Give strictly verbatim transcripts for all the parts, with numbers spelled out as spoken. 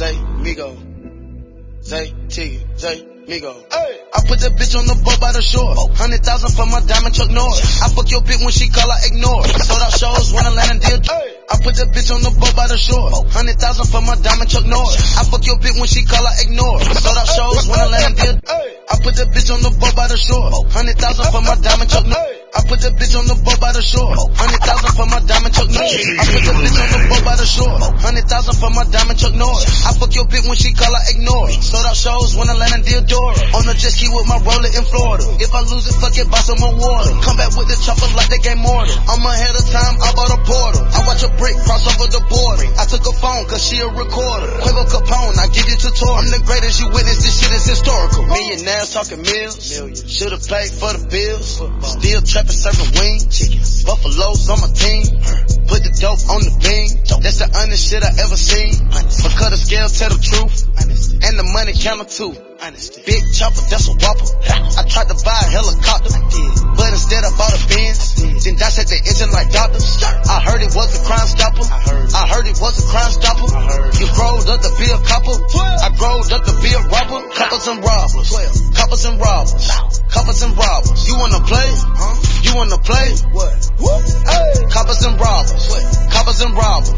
Zay, Migo. Zay, Tiggy, Zay, Migo. Hey. I put that bitch on the boat by the shore. Hundred thousand for my diamond Chuck Norris. I fuck your bitch when she call, I ignore. Sold out shows when I land and deal. Hey. I put that bitch on the boat by the shore. Hundred thousand for my diamond Chuck Norris. I fuck your bitch when she call, I ignore. Sold out shows when I land and deal. Hey. I put that bitch on the boat by the shore. Hundred thousand for my diamond Chuck Norris. I put that bitch on the boat by the shore. Hundred thousand for my diamond Chuck Norris. I put that bitch on the boat by the shore. Hundred thousand for my diamond Chuck Norris. I fuck your bitch when she call, I ignore. Sold out shows when I land in Deodora. On the jet ski with my roller in Florida. If I lose it, fuck it, buy some more water. Come back with the chopper like they game mortar. I'm ahead of time, I bought a portal. I watch a brick cross over the border. I took a phone cause she a recorder. Quavo Capone, I give you tutorial. I'm the greatest, you witness, this shit is historical. Millionaires talking mills. Should've paid for the bills. Still trapping, serving wings. Buffaloes on my team. Put the dope on the beam. That's the honest shit I ever seen. Because the scale tell the truth. And the money counter too. Big chopper, that's a whopper. I tried to buy a helicopter, but instead I bought a Benz. Then dissect the engine like doctors. I heard it was a crime stopper. I heard it was a crime stopper. You growed up to be a copper. I growed up to be a robber. Coppers and robbers. Coppers and robbers. Coppers and robbers. You wanna play? You wanna play? What? Coppers and robbers. Coppers and robbers.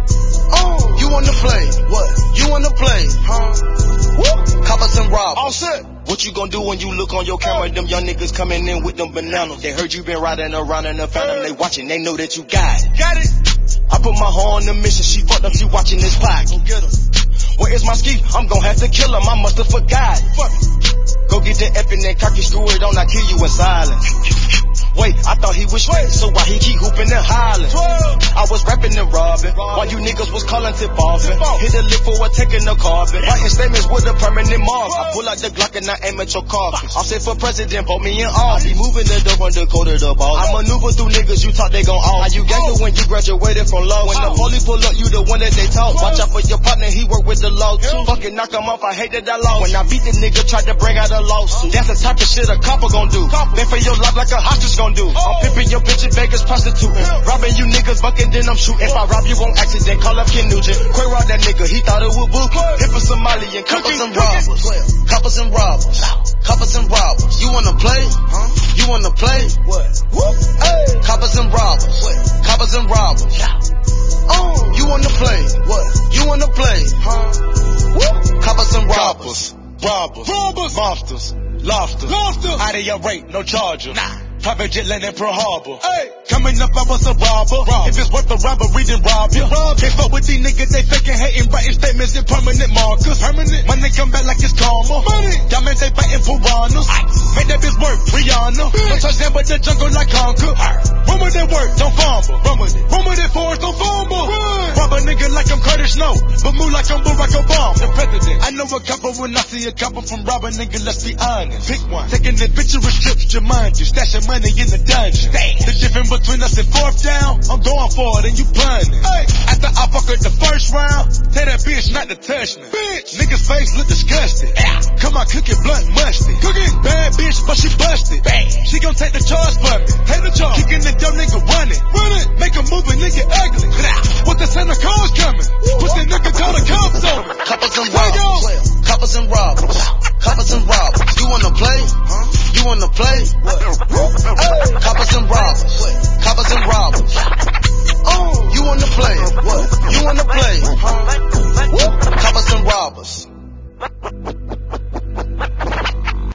Oh, you wanna play? What? You wanna play? Huh? Coppers and robbers. All set. What you gonna do when you look on your camera? Them young niggas coming in with them bananas. They heard you been riding around in the phantom. They watching, they know that you got it. Got it. I put my hoe on the mission. She fucked up, she watching this pocket. Go get her. Where is my ski? I'm gonna have to kill him. I must have forgot. Fuck. Go get the epi and cocky, screw it on. I kill you in silence. Wait, I thought he was straight, so why he keep hooping and hollering? I was rapping and robbing, while you niggas was calling tip offing. Hit a lick for a taking the carbon, writing statements with a permanent mark. I pull out the Glock and I aim at your coffin. I'm set for president, vote me in office. He moving the dope on the code of the ball. I maneuver through niggas, you thought they gon' off. How you gangster when you graduated from law? When the police pull up, you the one that they talk. Watch out for your partner, he work with the law too. Fucking knock him off, I hate that I lost. When I beat the nigga, tried to bring out a lawsuit. That's the type of shit a copper gon' do. Been for your life like a hostage gon' do. I'm pimping your bitch in Vegas, prostituting. Robbing you niggas, bucking, then I'm shooting. If I rob you on accident, call up Ken Nugent. Quay rob that nigga, he thought it was Buki. Hit for Somalian, coppers and robbers. Coppers and robbers. Coppers and robbers. You wanna play? Huh? You wanna play? What? Hey. Coppers and robbers. Coppers and robbers. Oh, you wanna play? What? You wanna play? Huh? Coppers and robbers. Robbers. Robbers. Monsters. Lobsters. Lobsters. Out of your rate, no charger. Nah. Private jet landing Pearl Harbor. Hey, coming up, I was a robber. Rob. If it's worth a robbery, then rob you. Rob. Can't fuck with these niggas, they faking, hating, writing statements in permanent markers. Permanent. Money come back like it's karma. Money. Diamonds, they biting piranhas. Make that bitch work, Rihanna. No touch them, but the jungle like Conquer. Run with that work, don't fumble. Run with it. Run with it, Forrest, don't fumble. Run. Rob a nigga like I'm Curtis Snow, but move like I'm Barack Obama. The president. I know a couple when I see a couple from robbing nigga, let's be honest. Pick one. Taking adventurous trips to mind you, stashing money in the dungeon. Damn. The difference between us and fourth down, I'm going for it and you blinding. Hey. After I fuck her the first round, tell that bitch not to touch me. Bitch. Niggas face look disgusted. Yeah. Come on, cook it blunt musty. Cook it. Bad bitch, but she busted. Bad. She gon' take the charge for me. Take the charge. Kicking the dumb nigga running. Run it. Make a move and nigga ugly. What the Santa Claus coming? Put that nigga call the cops on me. Coppers and robbers. Coppers and robbers. Coppers and robbers. You wanna play? Huh? You wanna play? What? Hey. Coppers and robbers. Coppers and robbers. Oh, you wanna play? What? You wanna play?